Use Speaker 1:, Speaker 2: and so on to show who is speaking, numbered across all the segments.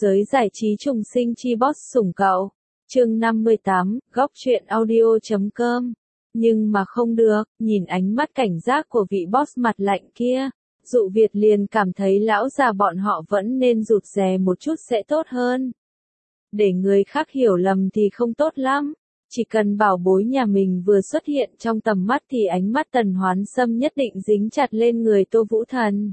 Speaker 1: giới giải trí trùng sinh chi boss sủng cậu. Chương 58, góc truyện audio.com. Nhưng mà không được, nhìn ánh mắt cảnh giác của vị boss mặt lạnh kia, Dụ Việt liền cảm thấy lão già bọn họ vẫn nên rụt rè một chút sẽ tốt hơn. Để người khác hiểu lầm thì không tốt lắm. Chỉ cần bảo bối nhà mình vừa xuất hiện trong tầm mắt thì ánh mắt Tần Hoán Sâm nhất định dính chặt lên người Tô Vũ Thần.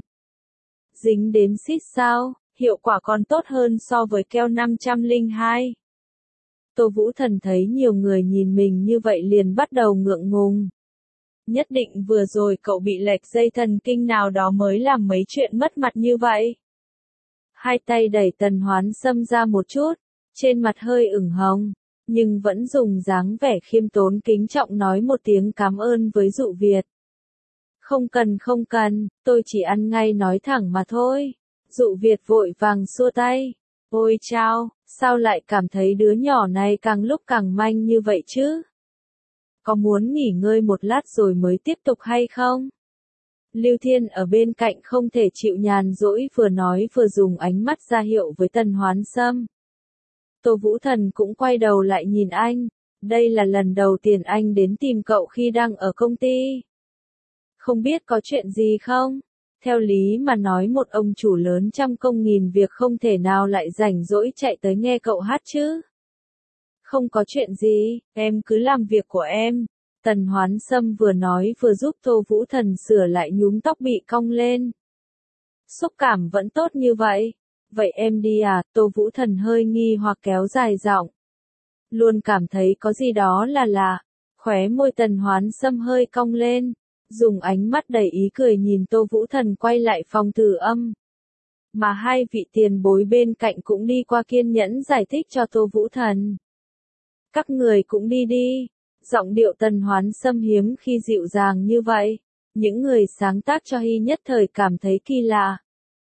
Speaker 1: Dính đến xít sao, hiệu quả còn tốt hơn so với keo 502. Tô Vũ Thần thấy nhiều người nhìn mình như vậy liền bắt đầu ngượng ngùng. Nhất định vừa rồi cậu bị lệch dây thần kinh nào đó mới làm mấy chuyện mất mặt như vậy. Hai tay đẩy Tần Hoán Sâm ra một chút, trên mặt hơi ửng hồng, nhưng vẫn dùng dáng vẻ khiêm tốn kính trọng nói một tiếng cảm ơn với Dụ Việt. Không cần, tôi chỉ ăn ngay nói thẳng mà thôi. Dụ Việt vội vàng xua tay. Ôi chao, sao lại cảm thấy đứa nhỏ này càng lúc càng manh như vậy chứ? Có muốn nghỉ ngơi một lát rồi mới tiếp tục hay không? Lưu Thiên ở bên cạnh không thể chịu nhàn rỗi vừa nói vừa dùng ánh mắt ra hiệu với Tần Hoán Sâm. Tô Vũ Thần cũng quay đầu lại nhìn anh. Đây là lần đầu tiên anh đến tìm cậu khi đang ở công ty. Không biết có chuyện gì không? Theo lý mà nói một ông chủ lớn trăm công nghìn việc không thể nào lại rảnh rỗi chạy tới nghe cậu hát chứ. Không có chuyện gì, em cứ làm việc của em. Tần Hoán Sâm vừa nói vừa giúp Tô Vũ Thần sửa lại nhúm tóc bị cong lên. Xúc cảm vẫn tốt như vậy. Vậy em đi à? Tô Vũ Thần hơi nghi hoặc kéo dài giọng. Luôn cảm thấy có gì đó là lạ. Khóe môi Tần Hoán Sâm hơi cong lên. Dùng ánh mắt đầy ý cười nhìn Tô Vũ Thần quay lại phòng thử âm. Mà hai vị tiền bối bên cạnh cũng đi qua kiên nhẫn giải thích cho Tô Vũ Thần. Các người cũng đi đi. Giọng điệu Tần Hoán Sâm hiếm khi dịu dàng như vậy. Những người sáng tác cho Hy nhất thời cảm thấy kỳ lạ.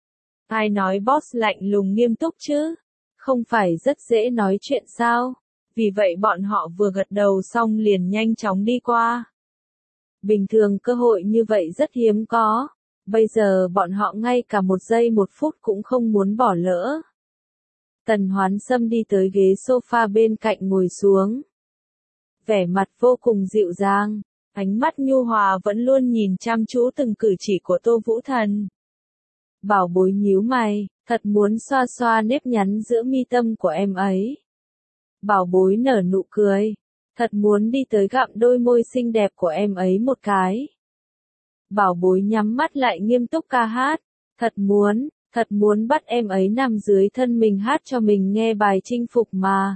Speaker 1: Ai nói boss lạnh lùng nghiêm túc chứ? Không phải rất dễ nói chuyện sao? Vì vậy bọn họ vừa gật đầu xong liền nhanh chóng đi qua. Bình thường cơ hội như vậy rất hiếm có. Bây giờ bọn họ ngay cả một giây một phút cũng không muốn bỏ lỡ. Tần Hoán Sâm đi tới ghế sofa bên cạnh ngồi xuống. Vẻ mặt vô cùng dịu dàng, ánh mắt nhu hòa vẫn luôn nhìn chăm chú từng cử chỉ của Tô Vũ Thần. Bảo bối nhíu mày, thật muốn xoa xoa nếp nhắn giữa mi tâm của em ấy. Bảo bối nở nụ cười, thật muốn đi tới gặm đôi môi xinh đẹp của em ấy một cái. Bảo bối nhắm mắt lại nghiêm túc ca hát, thật muốn bắt em ấy nằm dưới thân mình hát cho mình nghe bài chinh phục mà.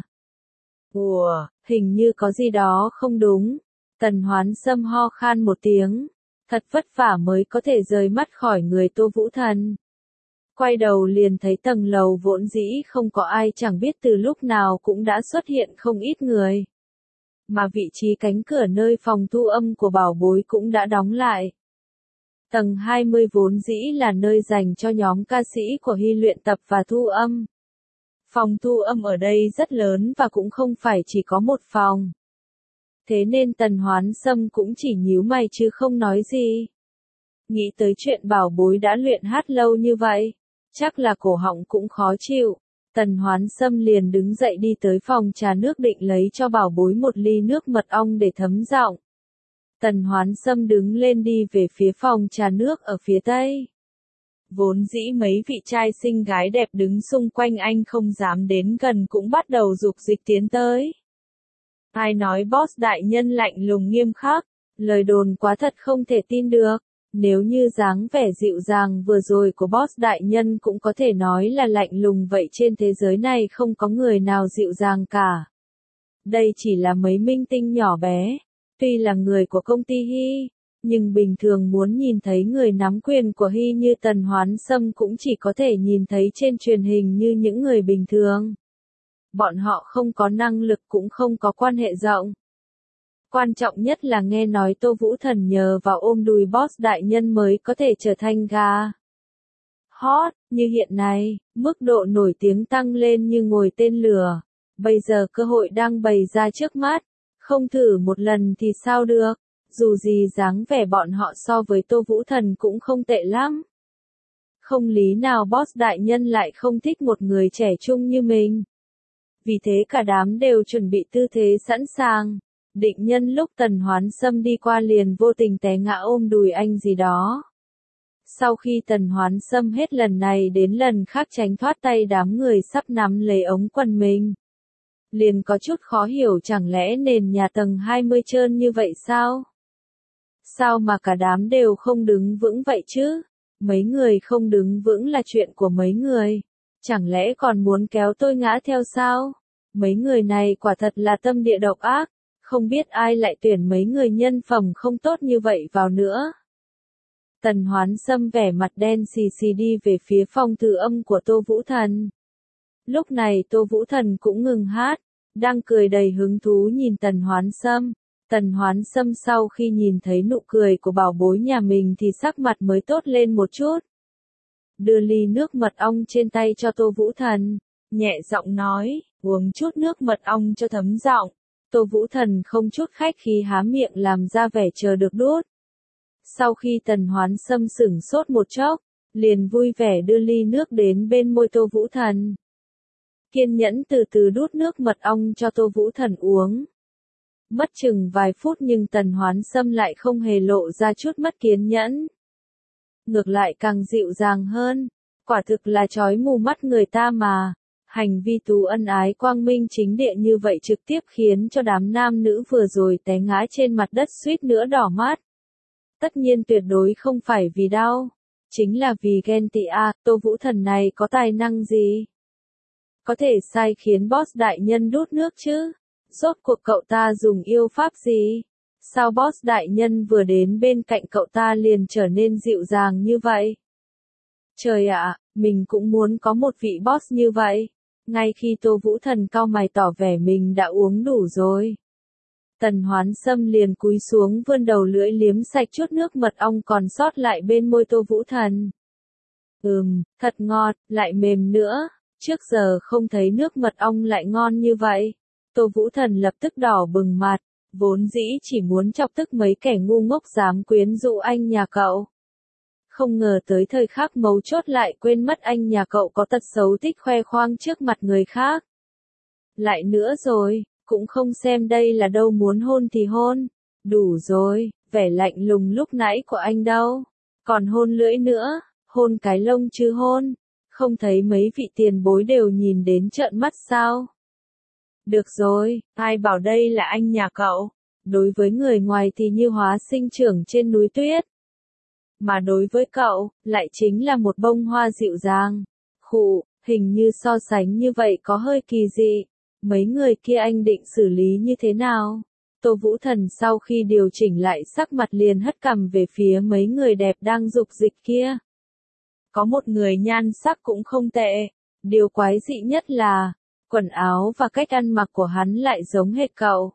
Speaker 1: Ủa, hình như có gì đó không đúng. Tần Hoán Sâm ho khan một tiếng. Thật vất vả mới có thể rời mắt khỏi người Tô Vũ Thần. Quay đầu liền thấy tầng lầu vốn dĩ không có ai chẳng biết từ lúc nào cũng đã xuất hiện không ít người. Mà vị trí cánh cửa nơi phòng thu âm của bảo bối cũng đã đóng lại. Tầng 20 vốn dĩ là nơi dành cho nhóm ca sĩ của Hy luyện tập và thu âm. Phòng thu âm ở đây rất lớn và cũng không phải chỉ có một phòng. Thế nên Tần Hoán Sâm cũng chỉ nhíu mày chứ không nói gì. Nghĩ tới chuyện bảo bối đã luyện hát lâu như vậy, chắc là cổ họng cũng khó chịu. Tần Hoán Sâm liền đứng dậy đi tới phòng trà nước định lấy cho bảo bối một ly nước mật ong để thấm giọng. Tần Hoán Sâm đứng lên đi về phía phòng trà nước ở phía tây. Vốn dĩ mấy vị trai xinh gái đẹp đứng xung quanh anh không dám đến gần cũng bắt đầu dục dịch tiến tới. Ai nói boss đại nhân lạnh lùng nghiêm khắc, lời đồn quá thật không thể tin được. Nếu như dáng vẻ dịu dàng vừa rồi của boss đại nhân cũng có thể nói là lạnh lùng vậy trên thế giới này không có người nào dịu dàng cả. Đây chỉ là mấy minh tinh nhỏ bé, tuy là người của công ty Hy, nhưng bình thường muốn nhìn thấy người nắm quyền của Hy như Tần Hoán Sâm cũng chỉ có thể nhìn thấy trên truyền hình như những người bình thường. Bọn họ không có năng lực cũng không có quan hệ rộng. Quan trọng nhất là nghe nói Tô Vũ Thần nhờ vào ôm đùi boss đại nhân mới có thể trở thành gà hot, như hiện nay, mức độ nổi tiếng tăng lên như ngồi tên lửa. Bây giờ cơ hội đang bày ra trước mắt, không thử một lần thì sao được, dù gì dáng vẻ bọn họ so với Tô Vũ Thần cũng không tệ lắm. Không lý nào boss đại nhân lại không thích một người trẻ trung như mình. Vì thế cả đám đều chuẩn bị tư thế sẵn sàng. Định nhân lúc Tần Hoán Sâm đi qua liền vô tình té ngã ôm đùi anh gì đó. Sau khi Tần Hoán Sâm hết lần này đến lần khác tránh thoát tay đám người sắp nắm lấy ống quần mình. Liền có chút khó hiểu, chẳng lẽ nền nhà tầng 20 trơn như vậy sao? Sao mà cả đám đều không đứng vững vậy chứ? Mấy người không đứng vững là chuyện của mấy người. Chẳng lẽ còn muốn kéo tôi ngã theo sao? Mấy người này quả thật là tâm địa độc ác. Không biết ai lại tuyển mấy người nhân phẩm không tốt như vậy vào nữa. Tần Hoán Sâm vẻ mặt đen xì xì đi về phía phòng thử âm của Tô Vũ Thần. Lúc này Tô Vũ Thần cũng ngừng hát, đang cười đầy hứng thú nhìn Tần Hoán Sâm. Tần Hoán Sâm sau khi nhìn thấy nụ cười của bảo bối nhà mình thì sắc mặt mới tốt lên một chút. Đưa ly nước mật ong trên tay cho Tô Vũ Thần, nhẹ giọng nói, uống chút nước mật ong cho thấm giọng. Tô Vũ Thần không chút khách khí há miệng làm ra vẻ chờ được đút. Sau khi Tần Hoán Sâm sửng sốt một chốc, liền vui vẻ đưa ly nước đến bên môi Tô Vũ Thần. Kiên nhẫn từ từ đút nước mật ong cho Tô Vũ Thần uống. Mất chừng vài phút nhưng Tần Hoán Sâm lại không hề lộ ra chút mất kiên nhẫn. Ngược lại càng dịu dàng hơn, quả thực là chói mù mắt người ta mà. Hành vi tú ân ái quang minh chính địa như vậy trực tiếp khiến cho đám nam nữ vừa rồi té ngã trên mặt đất suýt nữa đỏ mắt. Tất nhiên tuyệt đối không phải vì đau, chính là vì ghen tị à, Tô Vũ Thần này có tài năng gì? Có thể sai khiến boss đại nhân đút nước chứ? Rốt cuộc cậu ta dùng yêu pháp gì? Sao boss đại nhân vừa đến bên cạnh cậu ta liền trở nên dịu dàng như vậy? Trời ạ, mình cũng muốn có một vị boss như vậy. Ngay khi Tô Vũ Thần cau mày tỏ vẻ mình đã uống đủ rồi, Tần Hoán Sâm liền cúi xuống vươn đầu lưỡi liếm sạch chút nước mật ong còn sót lại bên môi Tô Vũ Thần. Thật ngọt, lại mềm nữa, trước giờ không thấy nước mật ong lại ngon như vậy. Tô Vũ Thần lập tức đỏ bừng mặt, vốn dĩ chỉ muốn chọc tức mấy kẻ ngu ngốc dám quyến rũ anh nhà cậu. Không ngờ tới thời khắc mấu chốt lại quên mất anh nhà cậu có tật xấu thích khoe khoang trước mặt người khác. Lại nữa rồi, cũng không xem đây là đâu, muốn hôn thì hôn. Đủ rồi, vẻ lạnh lùng lúc nãy của anh đâu. Còn hôn lưỡi nữa, hôn cái lông chứ hôn. Không thấy mấy vị tiền bối đều nhìn đến trợn mắt sao? Được rồi, ai bảo đây là anh nhà cậu. Đối với người ngoài thì như hóa sinh trưởng trên núi tuyết. Mà đối với cậu, lại chính là một bông hoa dịu dàng. Khụ, hình như so sánh như vậy có hơi kỳ dị. Mấy người kia anh định xử lý như thế nào? Tô Vũ Thần sau khi điều chỉnh lại sắc mặt liền hất cằm về phía mấy người đẹp đang dục dịch kia. Có một người nhan sắc cũng không tệ. Điều quái dị nhất là, quần áo và cách ăn mặc của hắn lại giống hệt cậu.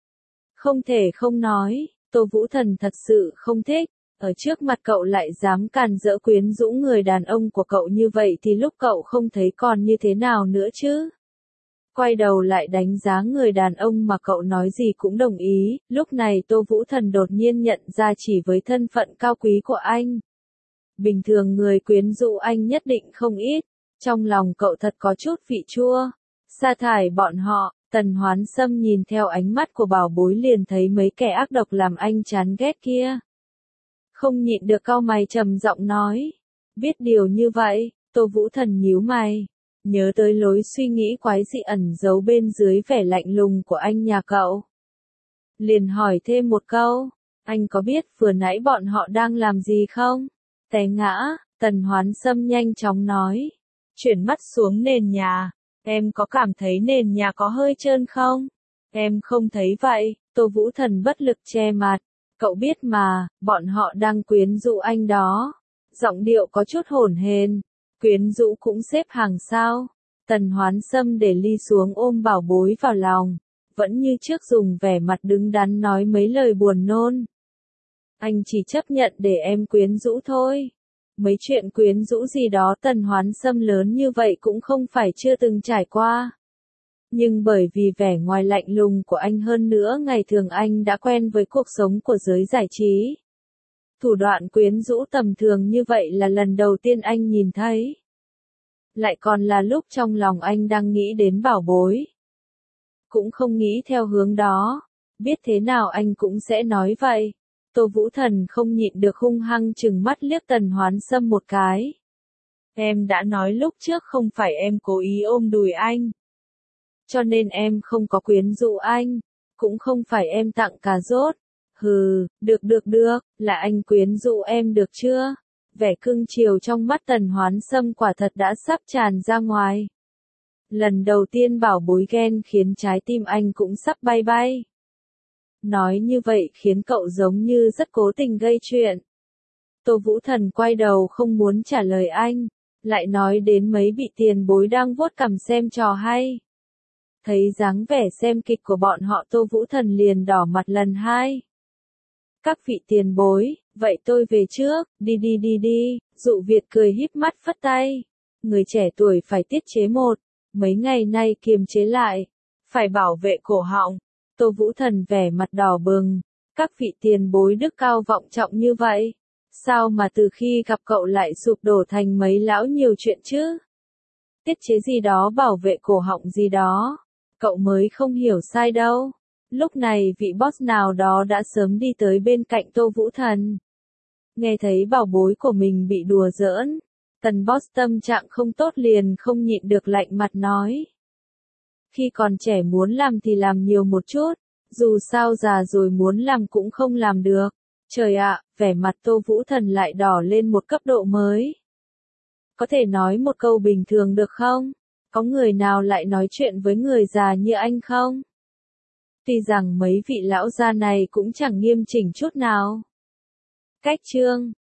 Speaker 1: Không thể không nói, Tô Vũ Thần thật sự không thích. Ở trước mặt cậu lại dám càn rỡ quyến rũ người đàn ông của cậu như vậy thì lúc cậu không thấy còn như thế nào nữa chứ? Quay đầu lại đánh giá người đàn ông mà cậu nói gì cũng đồng ý, lúc này Tô Vũ Thần đột nhiên nhận ra chỉ với thân phận cao quý của anh. Bình thường người quyến rũ anh nhất định không ít, trong lòng cậu thật có chút vị chua. Sa thải bọn họ, Tần Hoán Sâm nhìn theo ánh mắt của bảo bối liền thấy mấy kẻ ác độc làm anh chán ghét kia. Không nhịn được cau mày trầm giọng nói. Biết điều như vậy, Tô Vũ Thần nhíu mày. Nhớ tới lối suy nghĩ quái dị ẩn giấu bên dưới vẻ lạnh lùng của anh nhà cậu. Liền hỏi thêm một câu. Anh có biết vừa nãy bọn họ đang làm gì không? Té ngã, Tần Hoán Sâm nhanh chóng nói. Chuyển mắt xuống nền nhà. Em có cảm thấy nền nhà có hơi trơn không? Em không thấy vậy, Tô Vũ Thần bất lực che mặt. Cậu biết mà, bọn họ đang quyến rũ anh đó. Giọng điệu có chút hỗn hển. Quyến rũ cũng xếp hàng sao? Tần Hoán Sâm để ly xuống ôm bảo bối vào lòng. Vẫn như trước dùng vẻ mặt đứng đắn nói mấy lời buồn nôn. Anh chỉ chấp nhận để em quyến rũ thôi. Mấy chuyện quyến rũ gì đó Tần Hoán Sâm lớn như vậy cũng không phải chưa từng trải qua. Nhưng bởi vì vẻ ngoài lạnh lùng của anh hơn nữa ngày thường anh đã quen với cuộc sống của giới giải trí. Thủ đoạn quyến rũ tầm thường như vậy là lần đầu tiên anh nhìn thấy. Lại còn là lúc trong lòng anh đang nghĩ đến bảo bối. Cũng không nghĩ theo hướng đó. Biết thế nào anh cũng sẽ nói vậy. Tô Vũ Thần không nhịn được hung hăng trừng mắt liếc Tần Hoán Sâm một cái. Em đã nói lúc trước không phải em cố ý ôm đùi anh. Cho nên em không có quyến rũ anh. Cũng không phải em tặng cà rốt. Hừ, được, là anh quyến rũ em được chưa? Vẻ cưng chiều trong mắt Tần Hoán Sâm quả thật đã sắp tràn ra ngoài. Lần đầu tiên bảo bối ghen khiến trái tim anh cũng sắp bay bay. Nói như vậy khiến cậu giống như rất cố tình gây chuyện. Tô Vũ Thần quay đầu không muốn trả lời anh, lại nói đến mấy vị tiền bối đang vuốt cằm xem trò hay. Thấy dáng vẻ xem kịch của bọn họ Tô Vũ Thần liền đỏ mặt lần hai. Các vị tiền bối, vậy tôi về trước, đi, Dụ Việt cười híp mắt phất tay. Người trẻ tuổi phải tiết chế một, mấy ngày nay kiềm chế lại, phải bảo vệ cổ họng. Tô Vũ Thần vẻ mặt đỏ bừng, các vị tiền bối đức cao vọng trọng như vậy, sao mà từ khi gặp cậu lại sụp đổ thành mấy lão nhiều chuyện chứ? Tiết chế gì đó bảo vệ cổ họng gì đó, cậu mới không hiểu sai đâu. Lúc này vị boss nào đó đã sớm đi tới bên cạnh Tô Vũ Thần. Nghe thấy bảo bối của mình bị đùa giỡn, Tần boss tâm trạng không tốt liền không nhịn được lạnh mặt nói. Khi còn trẻ muốn làm thì làm nhiều một chút, dù sao già rồi muốn làm cũng không làm được. Trời ạ, vẻ mặt Tô Vũ Thần lại đỏ lên một cấp độ mới. Có thể nói một câu bình thường được không? Có người nào lại nói chuyện với người già như anh không? Tuy rằng mấy vị lão gia này cũng chẳng nghiêm chỉnh chút nào. Cách chương